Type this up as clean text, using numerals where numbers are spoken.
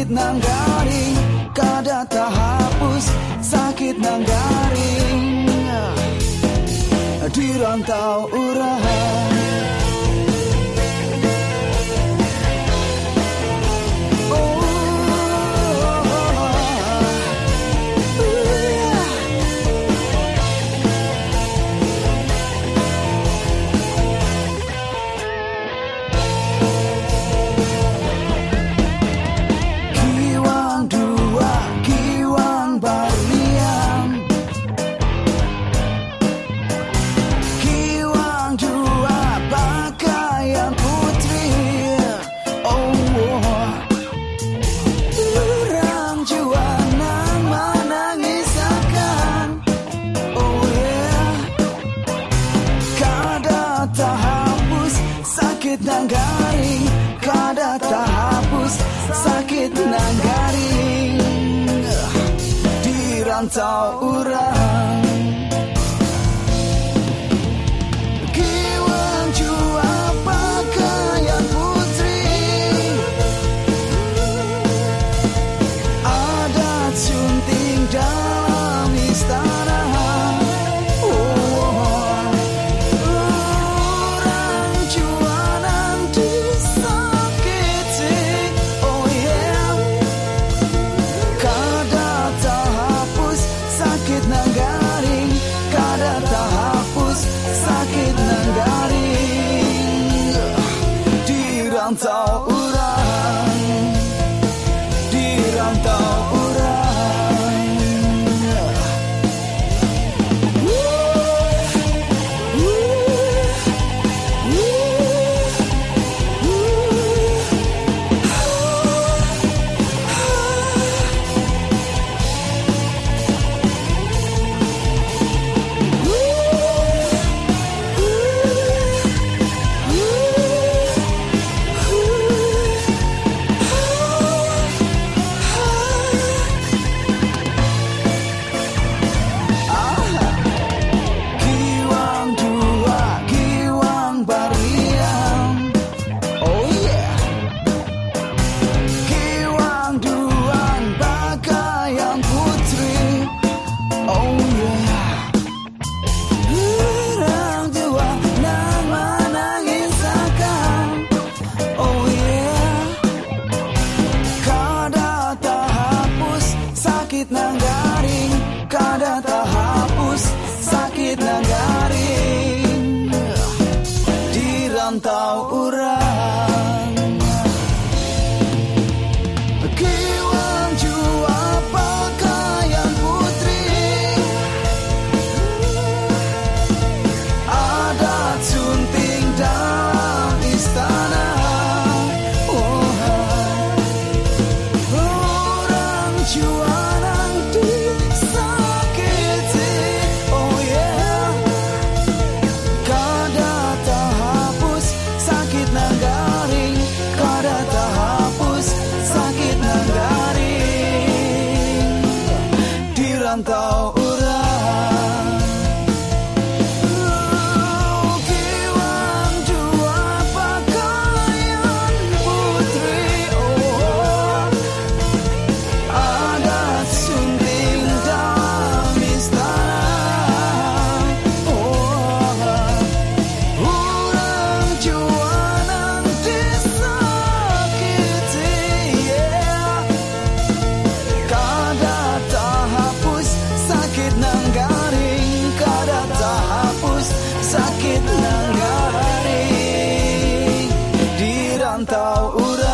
sakit nang garing, kada tak hapus sakit nang garing. Di rantau urahan sakit nang garing, kada tak hapus sakit nang garing. Di rantau urang kiwang jua pakaian putri, adat sunting dalam istana. Sakit nang garing, kada tak hapus sakit nang garing. Di rantau urang, di rantau urang. Sakit nang garing, kada tak hapus sakit nang garing. Di rantau urang kiwang jua pakaian putri, adat sunting dalam istana. Orang jua rantau urang kiwang jua pakaian putri, adat sunting dalam istana. Urang jua nang disakiti, kada tak hapus sakit nang garing, kada tak hapus sakit nang garing. Di rantau urang